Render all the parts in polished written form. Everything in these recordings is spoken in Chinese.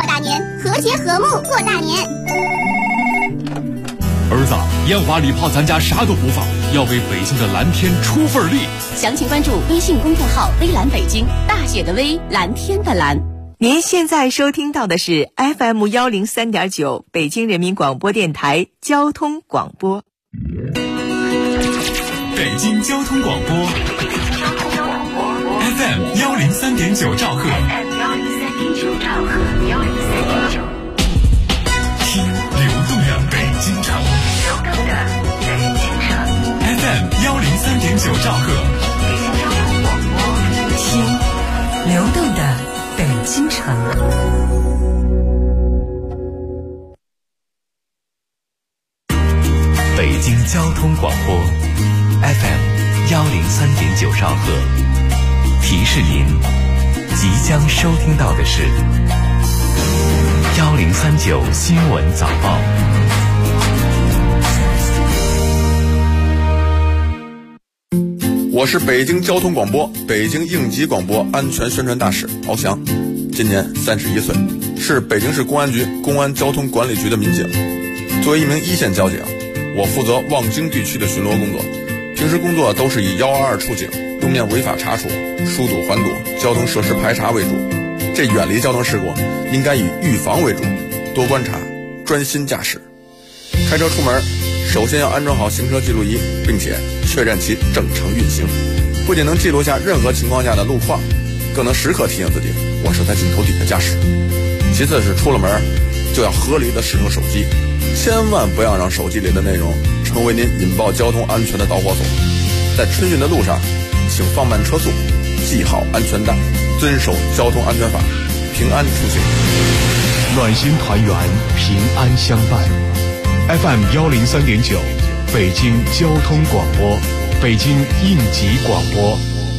大年，和谐和睦过大年。 儿子，烟花礼炮咱家啥都不放，要为北京的蓝天出份力。 详情关注微信公众号“微蓝北京”，大写的微，蓝天的蓝。 您现在收听到的是 FM 103.9北京人民广播电台交通广播。 北京交通广播 FM 103.9兆赫，听流动的北京城，FM 103.9兆赫， 听流动的北京城。 北京交通广播 FM 103.9兆赫，提示您即将收听到的是1039新闻早报。 我是北京交通广播北京应急广播安全宣传大使敖翔，今年31岁，是北京市公安局公安交通管理局的民警。作为一名一线交警，我负责望京地区的巡逻工作，平时工作都是以122出警、路面违法查处、疏堵缓堵、交通设施排查为主。这远离交通事故应该以预防为主，多观察，专心驾驶。开车出门首先要安装好行车记录仪，并且确认其正常运行，不仅能记录下任何情况下的路况，更能时刻提醒自己我是在镜头底下驾驶。其次是出了门就要合理的使用手机，千万不要让手机里的内容成为您引爆交通安全的导火索。在春运的路上，请放慢车速，系好安全带，遵守交通安全法，平安出行。 暖心团圆，平安相伴。FM 103.9，北京交通广播，北京应急广播。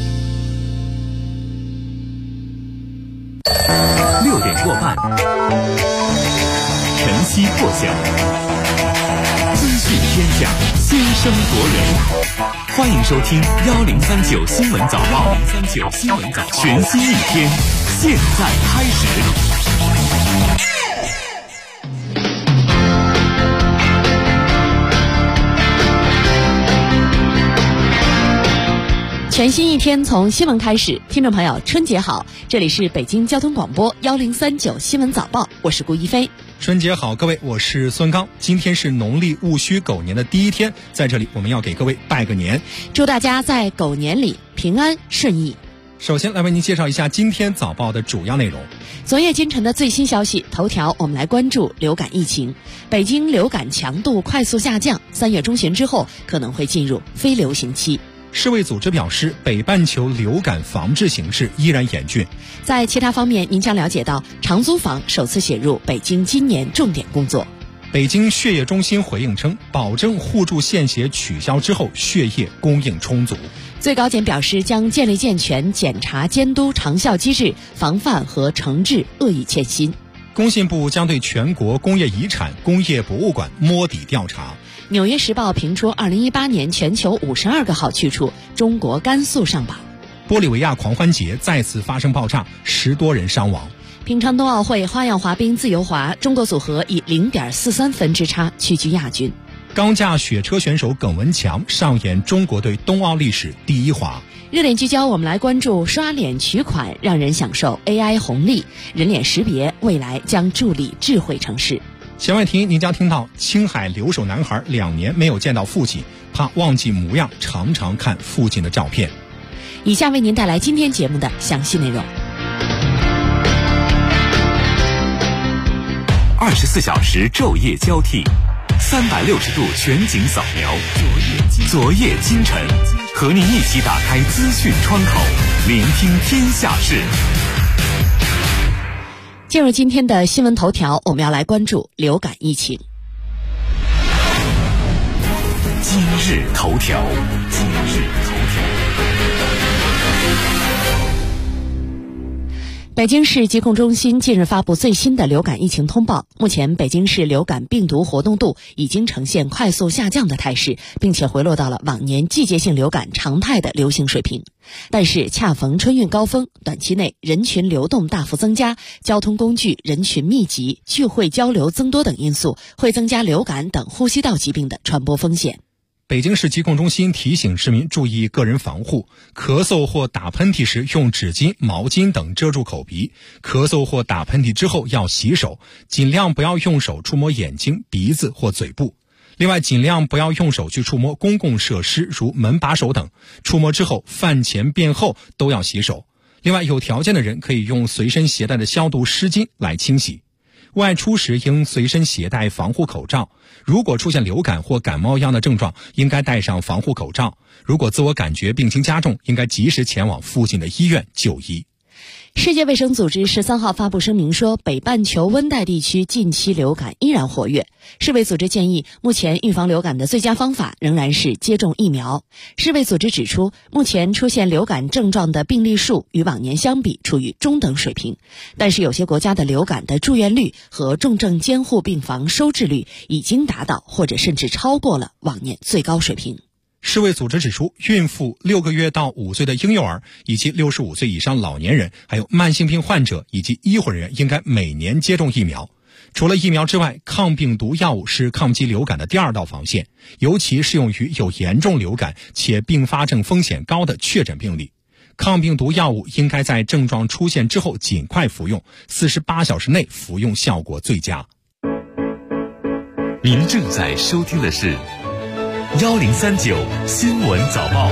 6点过半，晨曦破晓，资讯天下，先声夺人。欢迎收听1039新闻早报。全新一天，现在开始。 全新一天从新闻开始，听众朋友春节好，这里是北京交通广播1039新闻早报，我是顾一飞。 春节好，各位，我是孙刚。今天是农历戊戌狗年的第一天，在这里我们要给各位拜个年， 祝大家在狗年里平安顺意。 首先来为您介绍一下今天早报的主要内容。 昨夜今晨的最新消息，头条我们来关注流感疫情。北京流感强度快速下降，3月中旬之后可能会进入非流行期。 世卫组织表示，北半球流感防治形势依然严峻。 在其他方面，您将了解到长租房首次写入北京今年重点工作。 北京血液中心回应称，保证互助献血取消之后，血液供应充足。 最高检表示，将建立健全检查监督长效机制，防范和惩治恶意欠薪。 工信部将对全国工业遗产、工业博物馆摸底调查。 纽约时报评出2018年全球52个好去处，中国甘肃上榜。 玻利维亚狂欢节再次发生爆炸，10多人伤亡。 平昌冬奥会花样滑冰自由滑，中国组合以0.43分之差屈居亚军。 钢架雪车选手耿文强上演中国队冬奥历史第一滑。 热点聚焦，我们来关注刷脸取款让人享受 AI 红利，人脸识别未来将助力智慧城市。 弦外听，您将听到青海留守男孩2年没有见到父亲，怕忘记模样，常常看父亲的照片。 以下为您带来今天节目的详细内容。 24小时昼夜交替，360度全景扫描，昨夜今晨，和您一起打开资讯窗口，聆听天下事。 进入今天的新闻头条，我们要来关注流感疫情。 今日头条。 北京市疾控中心近日发布最新的流感疫情通报，目前北京市流感病毒活动度已经呈现快速下降的态势，并且回落到了往年季节性流感常态的流行水平。但是恰逢春运高峰，短期内人群流动大幅增加，交通工具人群密集、聚会交流增多等因素，会增加流感等呼吸道疾病的传播风险。 北京市疾控中心提醒市民注意个人防护，咳嗽或打喷嚏时用纸巾、毛巾等遮住口鼻，咳嗽或打喷嚏之后要洗手，尽量不要用手触摸眼睛、鼻子或嘴部。另外，尽量不要用手去触摸公共设施，如门把手等，触摸之后饭前便后都要洗手。另外，有条件的人可以用随身携带的消毒湿巾来清洗。外出时应随身携带防护口罩，如果出现流感或感冒一样的症状，应该戴上防护口罩。如果自我感觉病情加重，应该及时前往附近的医院就医。 世界卫生组织13号发布声明说，北半球温带地区近期流感依然活跃。世卫组织建议，目前预防流感的最佳方法仍然是接种疫苗。世卫组织指出，目前出现流感症状的病例数与往年相比处于中等水平，但是有些国家的流感的住院率和重症监护病房收治率已经达到或者甚至超过了往年最高水平。 世卫组织指出，孕妇、6个月到5岁的婴幼儿，以及65岁以上老年人，还有慢性病患者以及医护人员应该每年接种疫苗。除了疫苗之外，抗病毒药物是抗击流感的第二道防线，尤其适用于有严重流感且并发症风险高的确诊病例。抗病毒药物应该在症状出现之后尽快服用，48小时内服用效果最佳。 您正在收听的是1039新闻早报。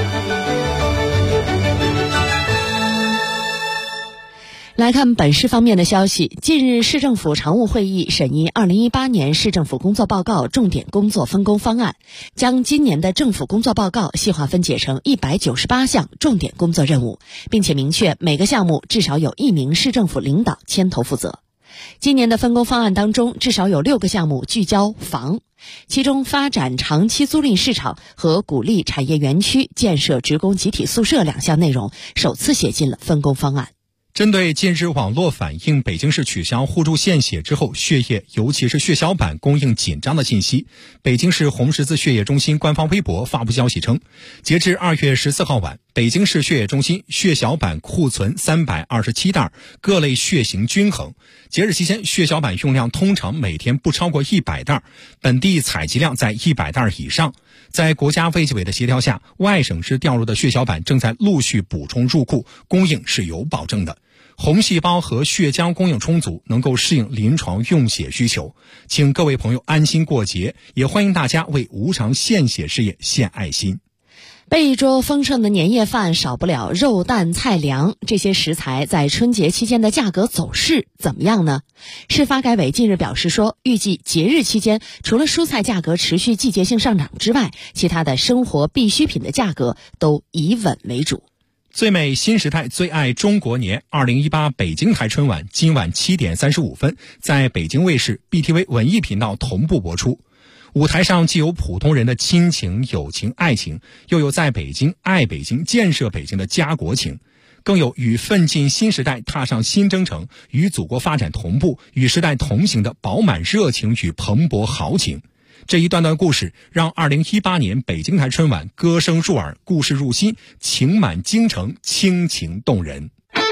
来看本市方面的消息，近日市政府常务会议审议2018年市政府工作报告重点工作分工方案，将今年的政府工作报告细化分解成198项重点工作任务，并且明确每个项目至少有1名市政府领导牵头负责。今年的分工方案当中，至少有6个项目聚焦房，其中发展长期租赁市场和鼓励产业园区建设职工集体宿舍2项内容首次写进了分工方案。 针对近日网络反映北京市取消互助献血之后血液尤其是血小板供应紧张的信息，北京市红十字血液中心官方微博发布消息称，截至2月14号晚，北京市血液中心血小板库存327袋，各类血型均衡。节日期间血小板用量通常每天不超过100袋，本地采集量在100袋以上。在国家卫计委的协调下，外省市调入的血小板正在陆续补充入库，供应是有保证的。红细胞和血浆供应充足，能够适应临床用血需求。请各位朋友安心过节，也欢迎大家为无偿献血事业献爱心。 备一桌丰盛的年夜饭，少不了肉蛋菜粮，这些食材在春节期间的价格走势怎么样呢？市发改委近日表示说，预计节日期间除了蔬菜价格持续季节性上涨之外，其他的生活必需品的价格都以稳为主。 最美新时代最爱中国年2018北京台春晚今晚7点35分在北京卫视 BTV 文艺频道同步播出。舞台上既有普通人的亲情、友情、爱情，又有在北京、爱北京、建设北京的家国情，更有与奋进新时代踏上新征程、与祖国发展同步、与时代同行的饱满热情与蓬勃豪情。这一段段故事让2018年北京台春晚歌声入耳，故事入心，情满京城，倾情动人。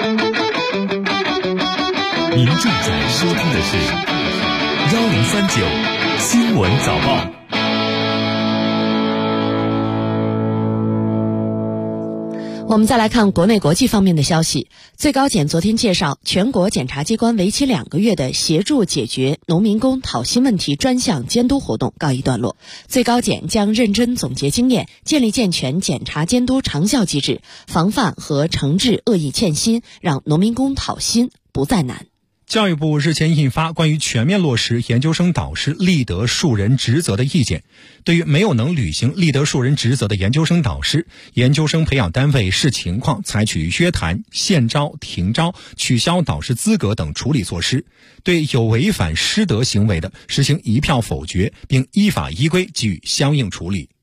您正在收听的是1039新闻早报。 我们再来看国内国际方面的消息。最高检昨天介绍，全国检察机关为期2个月的协助解决农民工讨薪问题专项监督活动告一段落。最高检将认真总结经验，建立健全检察监督长效机制，防范和惩治恶意欠薪，让农民工讨薪不再难。 教育部日前印发关于全面落实研究生导师立德树人职责的意见，对于没有能履行立德树人职责的研究生导师，研究生培养单位视情况采取约谈、限招、停招、取消导师资格等处理措施，对有违反师德行为的实行一票否决，并依法依规给予相应处理。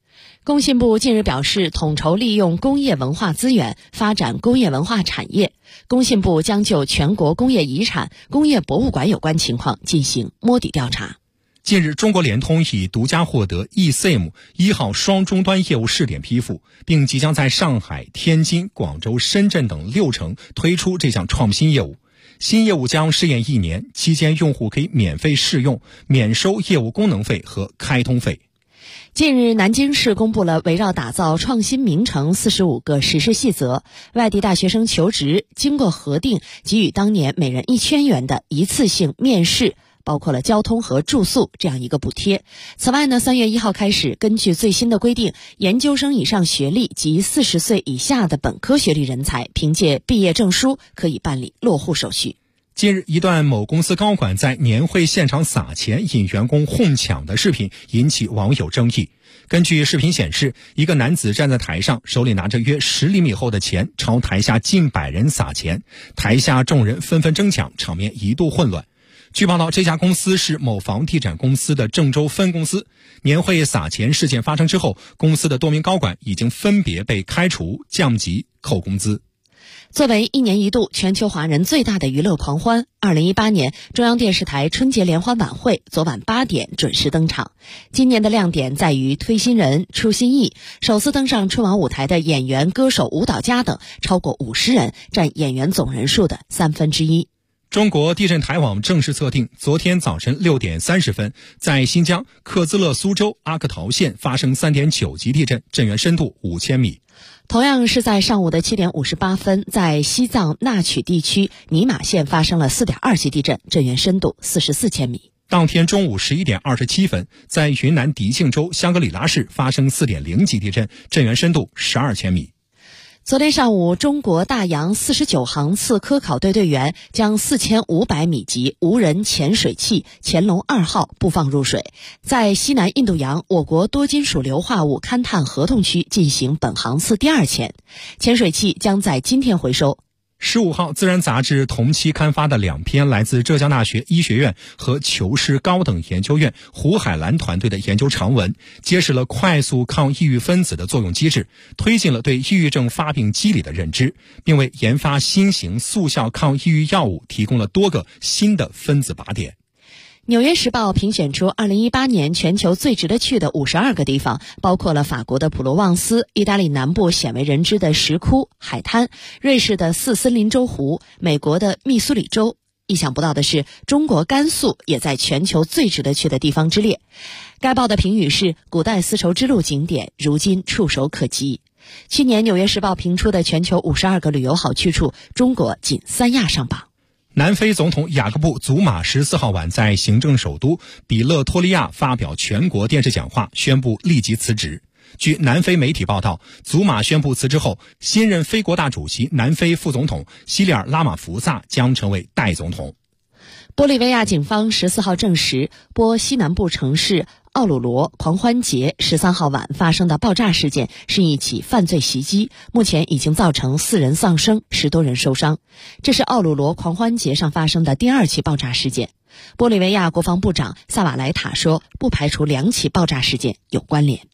工信部近日表示，统筹利用工业文化资源，发展工业文化产业。工信部将就全国工业遗产、工业博物馆有关情况进行摸底调查。 近日，中国联通已独家获得 eSIM 1号双终端业务试点批复，并即将在上海、天津、广州、深圳等6城推出这项创新业务。新业务将试验1年，期间用户可以免费试用，免收业务功能费和开通费。 近日，南京市公布了围绕打造创新名城45个实施细则，外地大学生求职经过核定，给予当年每人1000元的一次性面试，包括了交通和住宿这样一个补贴。此外呢，3月1号开始，根据最新的规定，研究生以上学历及40岁以下的本科学历人才，凭借毕业证书可以办理落户手续。 近日，一段某公司高管在年会现场撒钱引员工哄抢的视频引起网友争议。根据视频显示，一个男子站在台上，手里拿着约10厘米厚的钱，朝台下近100人撒钱，台下众人纷纷争抢，场面一度混乱。据报道，这家公司是某房地产公司的郑州分公司。年会撒钱事件发生之后，公司的多名高管已经分别被开除、降级、扣工资。 作为1年1度全球华人最大的娱乐狂欢，2018年中央电视台春节联欢晚会昨晚8点准时登场。今年的亮点在于推新人、出新意，首次登上春晚舞台的演员、歌手、舞蹈家等超过50人，占演员总人数的1/3。 中国地震台网正式测定，昨天早晨6点30分，在新疆克孜勒苏州阿克陶县发生3.9级地震，震源深度5000米。 同样是在上午的7点58分，在西藏纳曲地区尼玛县发生了4.2级地震，震源深度44千米。 当天中午11点27分，在云南迪庆州香格里拉市发生4.0级地震，震源深度12千米。 昨天上午，中国大洋49航次科考队队员将4500米级无人潜水器潜龙2号布放入水，在西南印度洋我国多金属硫化物勘探合同区进行本航次第2潜，潜水器将在今天回收。 15号，《自然》杂志同期刊发的2篇来自浙江大学医学院和求是高等研究院胡海兰团队的研究长文，揭示了快速抗抑郁分子的作用机制，推进了对抑郁症发病机理的认知，并为研发新型速效抗抑郁药物提供了多个新的分子靶点。 纽约时报评选出2018年全球最值得去的52个地方，包括了法国的普罗旺斯、意大利南部鲜为人知的石窟、海滩、瑞士的4森林州湖、美国的密苏里州。意想不到的是，中国甘肃也在全球最值得去的地方之列。该报的评语是：古代丝绸之路景点，如今触手可及。去年纽约时报评出的全球52个旅游好去处，中国仅3亚上榜。 南非总统雅各布·祖马14号晚在行政首都比勒托利亚发表全国电视讲话，宣布立即辞职。据南非媒体报道，祖马宣布辞职后，新任非国大主席南非副总统西里尔·拉马福萨将成为代总统。 玻利维亚警方14号证实，波西南部城市奥鲁罗狂欢节13号晚发生的爆炸事件是一起犯罪袭击，目前已经造成4人丧生，10多人受伤。这是奥鲁罗狂欢节上发生的第2起爆炸事件。玻利维亚国防部长萨瓦莱塔说，不排除2起爆炸事件有关联。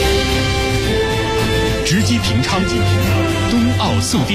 直击平昌，冬奥速递。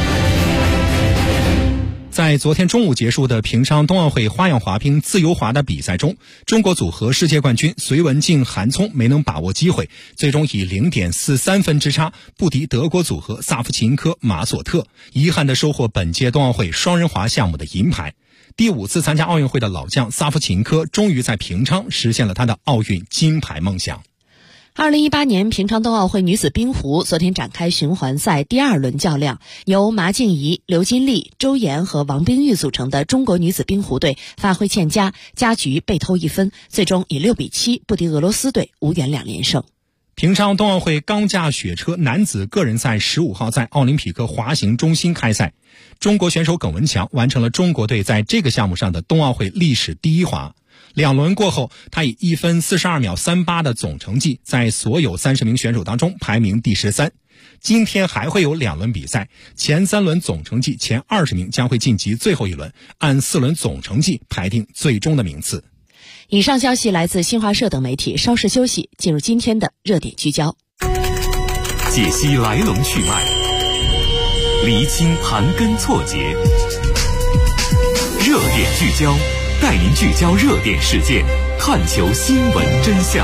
在昨天中午结束的平昌冬奥会花样滑冰自由滑的比赛中，中国组合世界冠军隋文静、韩聪没能把握机会，最终以0.43分之差不敌德国组合萨夫琴科、马索特，遗憾地收获本届冬奥会双人滑项目的银牌。第5次参加奥运会的老将萨夫琴科终于在平昌实现了他的奥运金牌梦想。 2018年平昌冬奥会女子冰壶昨天展开循环赛第2轮较量，由马静怡、刘金丽、周岩和王冰玉组成的中国女子冰壶队发挥欠佳，加局被偷1分，最终以6-7不敌俄罗斯队，无缘2连胜。 平昌冬奥会钢架雪车男子个人赛15号在奥林匹克滑行中心开赛，中国选手耿文强完成了中国队在这个项目上的冬奥会历史第1滑。2轮过后，他以1分42秒38的总成绩，在所有30名选手当中排名第13。今天还会有2轮比赛，前3轮总成绩前20名将会晋级最后1轮，按4轮总成绩排定最终的名次。 以上消息来自新华社等媒体，稍事休息，进入今天的热点聚焦。 解析来龙去脉，厘清盘根错节，热点聚焦，带您聚焦热点事件，探求新闻真相。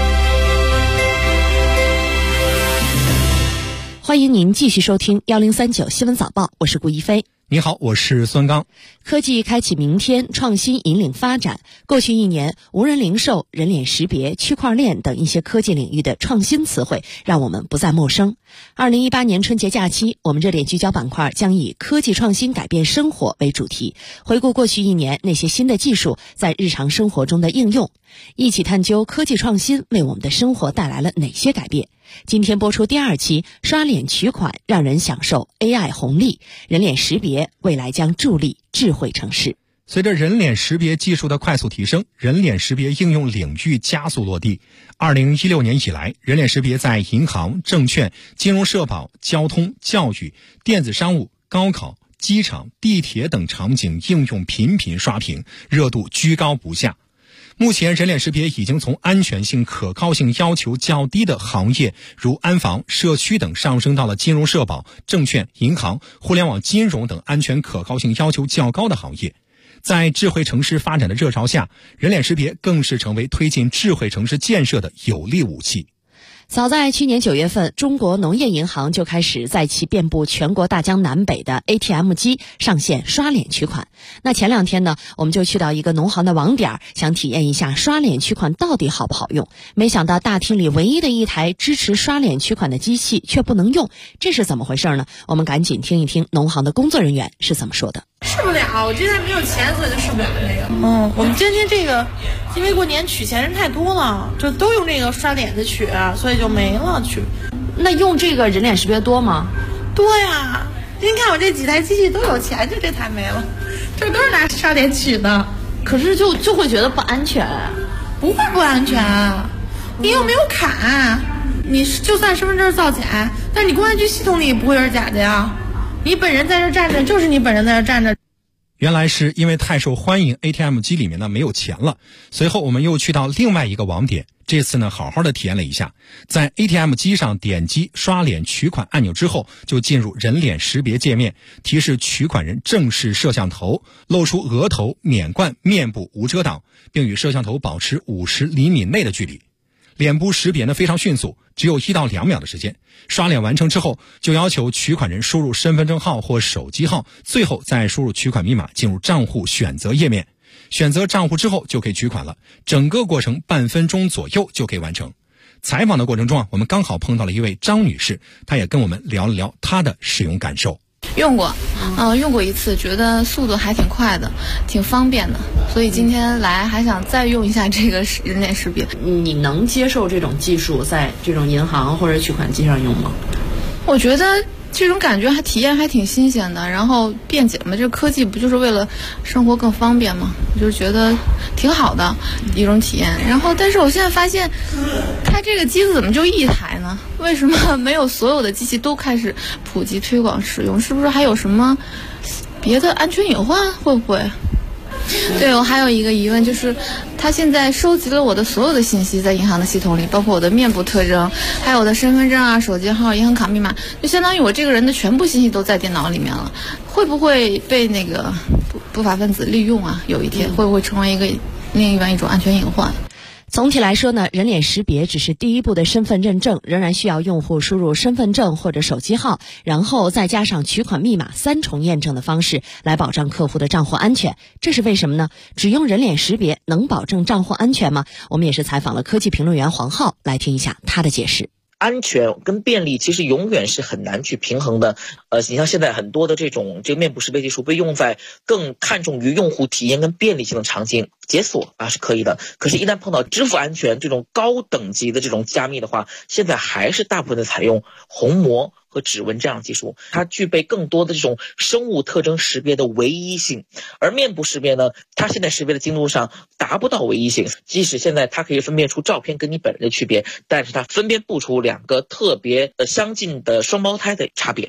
欢迎您继续收听1039新闻早报，我是顾一飞。 你好，我是孙刚。 科技开启明天，创新引领发展。过去一年，无人零售、人脸识别、区块链等一些科技领域的创新词汇让我们不再陌生。2018年春节假期，我们热点聚焦板块将以科技创新改变生活为主题，回顾过去一年那些新的技术在日常生活中的应用，一起探究科技创新为我们的生活带来了哪些改变。今天播出第2期，刷脸取款让人享受 AI 红利，人脸识别未来将助力智慧城市。 随着人脸识别技术的快速提升，人脸识别应用领域加速落地。2016年以来，人脸识别在银行、证券、金融社保、交通、教育、电子商务、高考、机场、地铁等场景应用频频刷屏，热度居高不下。目前人脸识别已经从安全性、可靠性要求较低的行业，如安防、社区等，上升到了金融社保、证券、银行、互联网金融等安全可靠性要求较高的行业。在智慧城市发展的热潮下，人脸识别更是成为推进智慧城市建设的有力武器。 早在去年9月份，中国农业银行就开始在其遍布全国大江南北的 ATM 机上线刷脸取款。那前2天呢，我们就去到一个农行的网点，想体验一下刷脸取款到底好不好用。没想到大厅里唯一的一台支持刷脸取款的机器却不能用，这是怎么回事呢？我们赶紧听一听农行的工作人员是怎么说的。 试不了，我这台没有钱，所以就试不了这个。我们今天这个，因为过年取钱人太多了，就都用这个刷脸的取，所以就没了取。 那用这个人脸识别多吗？ 多呀！您看我这几台机器都有钱，就这台没了，这都是拿刷脸取的。 可是就会觉得不安全。 不会不安全，你又没有卡，你就算身份证造假，但是你公安局系统里也不会是假的呀。你本人在这站着，就是你本人在这站着。 原来是因为太受欢迎 ATM 机里面呢没有钱了。随后我们又去到另外一个网点，这次呢好好的体验了一下，在 ATM 机上点击刷脸取款按钮之后，就进入人脸识别界面，提示取款人正视摄像头，露出额头、免冠、面部无遮挡，并与摄像头保持50厘米内的距离。脸部识别呢非常迅速，只有1到2秒的时间。刷脸完成之后，就要求取款人输入身份证号或手机号，最后再输入取款密码，进入账户选择页面。选择账户之后就可以取款了，整个过程半分钟左右就可以完成。采访的过程中我们刚好碰到了一位张女士，她也跟我们聊了聊她的使用感受。 用过一次，觉得速度还挺快的，挺方便的，所以今天来还想再用一下这个人脸识别。 你能接受这种技术在这种银行或者取款机上用吗？ 我觉得这种感觉体验还挺新鲜的，然后便捷嘛，这科技不就是为了生活更方便吗？我就觉得挺好的一种体验。然后但是我现在发现开这个机子怎么就一台呢？为什么没有所有的机器都开始普及推广使用？是不是还有什么别的安全隐患？会不会？对，我还有一个疑问，就是他现在收集了我的所有的信息在银行的系统里，包括我的面部特征，还有我的身份证手机号、银行卡密码，就相当于我这个人的全部信息都在电脑里面了。会不会被那个不法分子利用啊？有一天会不会成为另一种安全隐患？ 总体来说呢，人脸识别只是第一步的身份认证，仍然需要用户输入身份证或者手机号，然后再加上取款密码3重验证的方式来保障客户的账户安全。这是为什么呢？只用人脸识别能保证账户安全吗？我们也是采访了科技评论员黄浩，来听一下他的解释。 安全跟便利其实永远是很难去平衡的。你像现在很多的这个面部识别技术被用在更看重于用户体验跟便利性的场景，解锁是可以的。可是，一旦碰到支付安全这种高等级的这种加密的话，现在还是大部分的采用虹膜和指纹这样的技术，它具备更多的这种生物特征识别的唯一性。而面部识别呢，它现在识别的精度上达不到唯一性，即使现在它可以分辨出照片跟你本人的区别，但是它分辨不出2个特别相近的双胞胎的差别。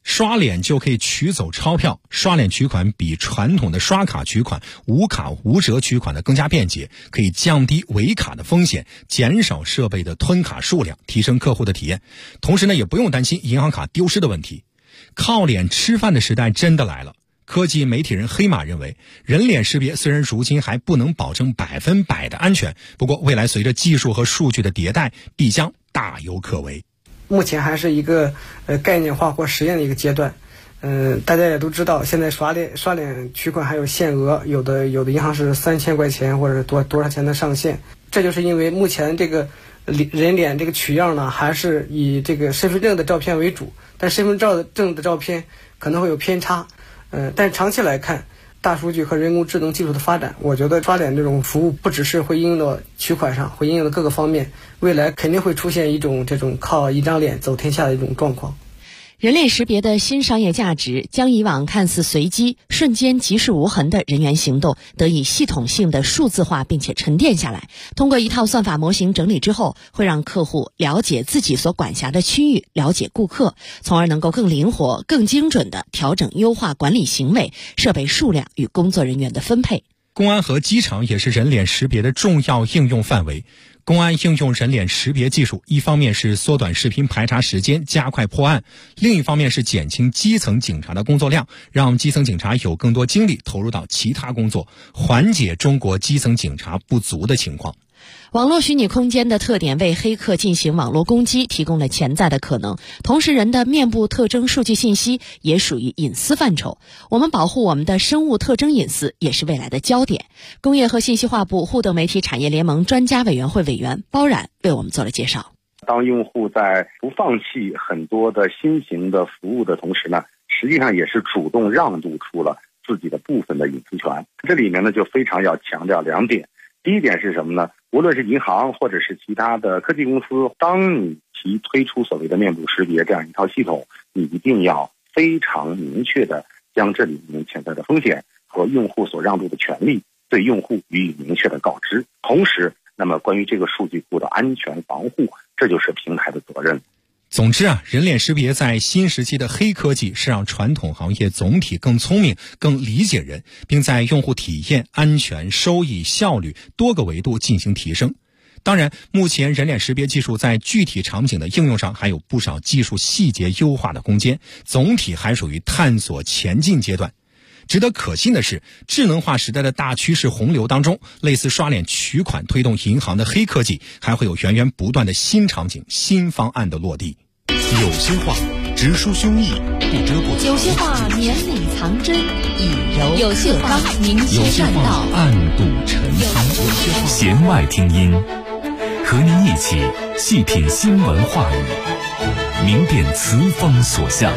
刷脸就可以取走钞票，刷脸取款比传统的刷卡取款、无卡无折取款的更加便捷，可以降低违卡的风险，减少设备的吞卡数量，提升客户的体验。同时呢，也不用担心银行卡丢失的问题。靠脸吃饭的时代真的来了。科技媒体人黑马认为，人脸识别虽然如今还不能保证100%的安全，不过未来随着技术和数据的迭代，必将大有可为。 目前还是一个概念化或实验的一个阶段。大家也都知道，现在刷脸取款还有限额，有的银行是3000块钱或者是多少钱的上限。这就是因为目前这个人脸这个取样呢，还是以这个身份证的照片为主，但身份证的照片可能会有偏差。但长期来看，大数据和人工智能技术的发展，我觉得刷脸这种服务不只是会应用到取款上，会应用到各个方面，未来肯定会出现一种这种靠一张脸走天下的一种状况。 人脸识别的新商业价值将以往看似随机、瞬间即时无痕的人员行动得以系统性的数字化并且沉淀下来，通过一套算法模型整理之后，会让客户了解自己所管辖的区域，了解顾客，从而能够更灵活、更精准地调整优化管理行为、设备数量与工作人员的分配。 公安和机场也是人脸识别的重要应用范围。公安应用人脸识别技术，一方面是缩短视频排查时间，加快破案；另一方面是减轻基层警察的工作量，让基层警察有更多精力投入到其他工作，缓解中国基层警察不足的情况。 网络虚拟空间的特点为黑客进行网络攻击提供了潜在的可能，同时人的面部特征数据信息也属于隐私范畴，我们保护我们的生物特征隐私也是未来的焦点。工业和信息化部互动媒体产业联盟专家委员会委员包冉为我们做了介绍。 当用户在不放弃很多的新型的服务的同时呢，实际上也是主动让渡出了自己的部分的隐私权。这里面呢就非常要强调2点。第一点是什么呢？无论是银行或者是其他的科技公司，当你推出所谓的面部识别这样一套系统，你一定要非常明确的将这里面潜在的风险和用户所让渡的权利对用户予以明确的告知。同时，那么关于这个数据库的安全防护，这就是平台的责任。 总之啊，人脸识别在新时期的黑科技是让传统行业总体更聪明、更理解人，并在用户体验、安全、收益、效率多个维度进行提升。当然，目前人脸识别技术在具体场景的应用上还有不少技术细节优化的空间，总体还属于探索前进阶段。值得可信的是，智能化时代的大趋势洪流当中，类似刷脸取款推动银行的黑科技，还会有源源不断的新场景、新方案的落地。 有些话直抒胸臆，不遮不藏； 有些话绵里藏针，以柔有些话明切善道， 暗度陈仓。 弦外听音，和您一起细品新闻话语，明辨词风所向。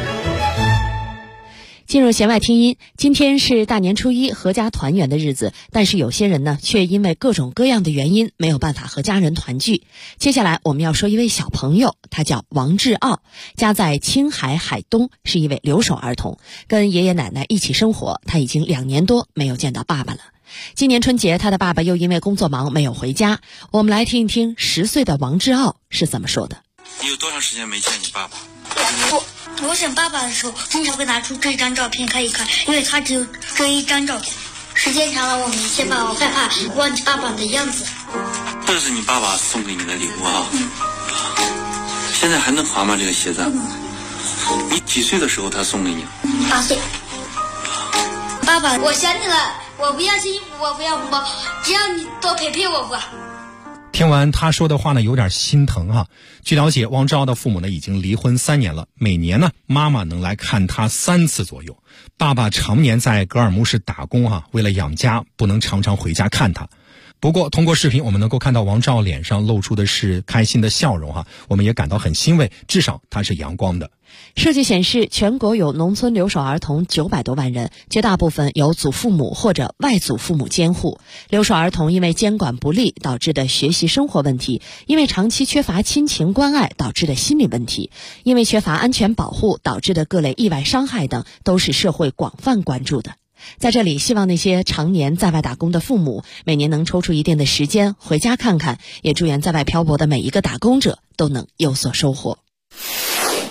进入弦外听音，今天是大年初一合家团圆的日子，但是有些人呢却因为各种各样的原因没有办法和家人团聚。接下来我们要说一位小朋友，他叫王志傲，家在青海海东，是一位留守儿童，跟爷爷奶奶一起生活，他已经2年多没有见到爸爸了。今年春节他的爸爸又因为工作忙没有回家，我们来听一听10岁的王志傲是怎么说的。 你有多长时间没见你爸爸？ 我想爸爸的时候，经常会拿出这张照片看一看，因为他只有这一张照片。时间长了，我没见爸爸，我害怕忘记爸爸的样子。 这是你爸爸送给你的礼物啊！现在还能还吗？这个鞋子？你几岁的时候他送给你 ？8岁。爸爸，我想你了，我不要新衣服，我不要红包，只要你多陪陪我吧。 听完他说的话呢，有点心疼哈。据了解，王志傲的父母呢已经离婚3年了，每年呢妈妈能来看他3次左右。爸爸常年在格尔木市打工哈，为了养家不能常常回家看他。不过通过视频我们能够看到王志傲脸上露出的是开心的笑容哈，我们也感到很欣慰，至少他是阳光的。 数据显示，全国有农村留守儿童900多万人，绝大部分由祖父母或者外祖父母监护。留守儿童因为监管不力导致的学习生活问题，因为长期缺乏亲情关爱导致的心理问题，因为缺乏安全保护导致的各类意外伤害等，都是社会广泛关注的。在这里，希望那些常年在外打工的父母每年能抽出一定的时间回家看看，也祝愿在外漂泊的每一个打工者都能有所收获。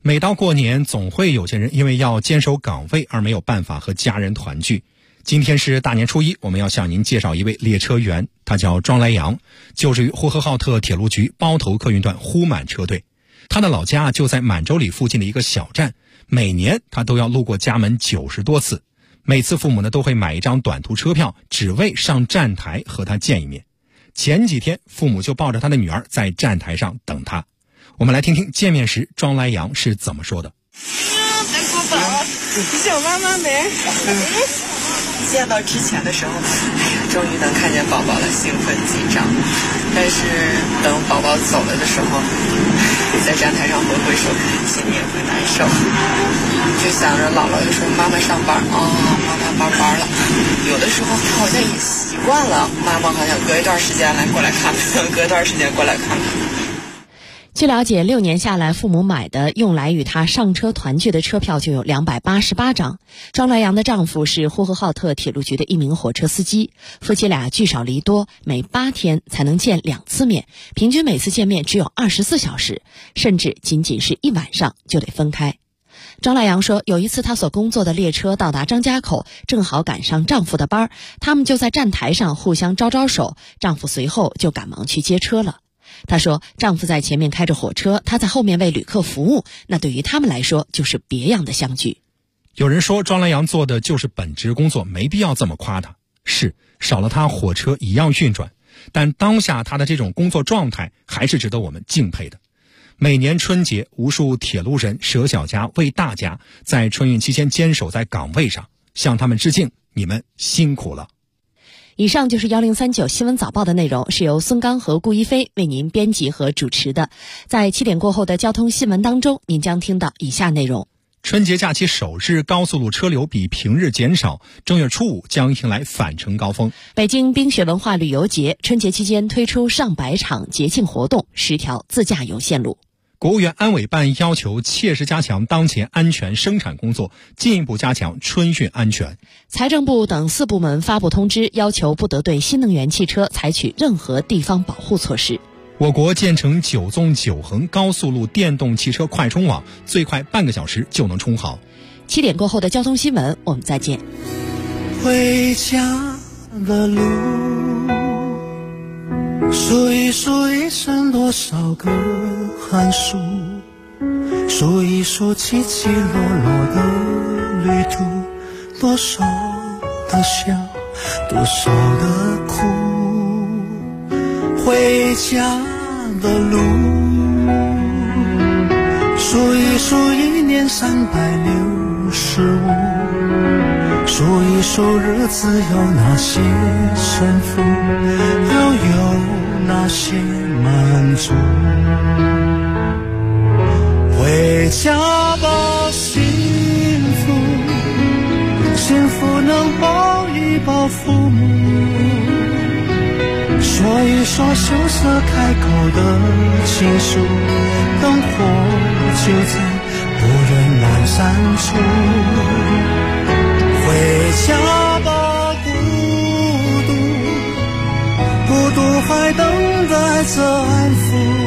每到过年，总会有些人因为要坚守岗位而没有办法和家人团聚。今天是大年初一，我们要向您介绍一位列车员，他叫庄来阳，就职于呼和浩特铁路局包头客运段呼满车队。他的老家就在满洲里附近的一个小站，每年他都要路过家门90多次。每次父母呢都会买一张短途车票，只为上站台和他见一面。前几天父母就抱着他的女儿在站台上等他。我们来听听见面时庄来阳是怎么说的。 大姑宝，你想妈妈没？见到之前的时候，终于能看见宝宝了，兴奋紧张。但是等宝宝走了的时候，在站台上挥挥手，心里也会难受。就想着姥姥就说妈妈上班妈妈班了。有的时候好像也习惯了，妈妈好像隔一段时间过来看看，隔一段时间过来看看。 据了解，6年下来，父母买的用来与他上车团聚的车票就有288张。庄来阳的丈夫是呼和浩特铁路局的一名火车司机，夫妻俩聚少离多，每8天才能见2次面，平均每次见面只有24小时，甚至仅仅是1晚上就得分开。庄来阳说，有一次他所工作的列车到达张家口，正好赶上丈夫的班，他们就在站台上互相招招手，丈夫随后就赶忙去接车了。她说，丈夫在前面开着火车，她在后面为旅客服务，那对于他们来说就是别样的相聚。 有人说庄来阳做的就是本职工作，没必要这么夸他。是，少了他火车一样运转，但当下他的这种工作状态还是值得我们敬佩的。每年春节，无数铁路人舍小家为大家，在春运期间坚守在岗位上，向他们致敬，你们辛苦了。 以上就是1039新闻早报的内容，是由孙刚和顾一飞为您编辑和主持的。在7点过后的交通新闻当中，您将听到以下内容。 春节假期首日，高速路车流比平日减少，正月初5将迎来返程高峰。 北京冰雪文化旅游节春节期间推出上百场节庆活动，10条自驾游线路。 国务院安委办要求切实加强当前安全生产工作，进一步加强春运安全。 财政部等4部门发布通知，要求不得对新能源汽车采取任何地方保护措施。 我国建成9纵9横高速路电动汽车快充网，最快半个小时就能充好。 7点过后的交通新闻，我们再见。 回家的路，数一数一生多少个寒暑，数一数起起落落的旅途，多少的笑，多少的苦。回家的路，数一数1年365，数一数日子有哪些胜负，又有哪些满足。回家吧，幸福，幸福能抱一抱父母，说一说羞涩开口的情书，灯火就在不远阑珊处。回家吧，孤独还等待着安抚，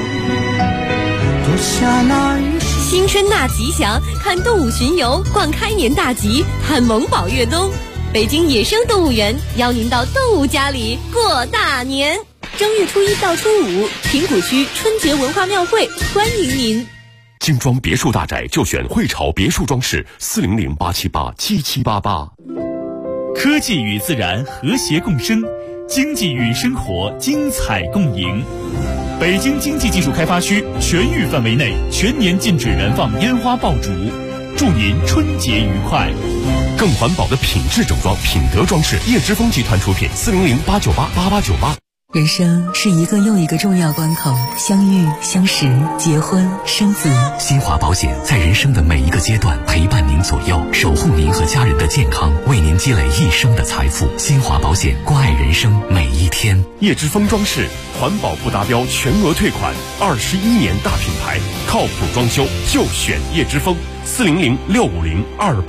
新春大吉祥，看动物巡游，逛开年大集，看萌宝越冬。北京野生动物园邀您到动物家里过大年。正月初1到初5，平谷区春节文化庙会欢迎您。 精装别墅大宅就选汇潮别墅装饰，400-878-7788。 科技与自然和谐共生，经济与生活精彩共赢。北京经济技术开发区全域范围内全年禁止燃放烟花爆竹，祝您春节愉快。 更环保的品质整装，品德装饰，叶之峰集团出品，400-898-8898。 人生是一个又一个重要关口，相遇、相识、结婚、生子。 新华保险在人生的每一个阶段陪伴您左右，守护您和家人的健康，为您积累一生的财富。新华保险，关爱人生每一天。叶之峰装饰，环保不达标全额退款，21年大品牌，靠谱装修就选叶之峰，400-650-28。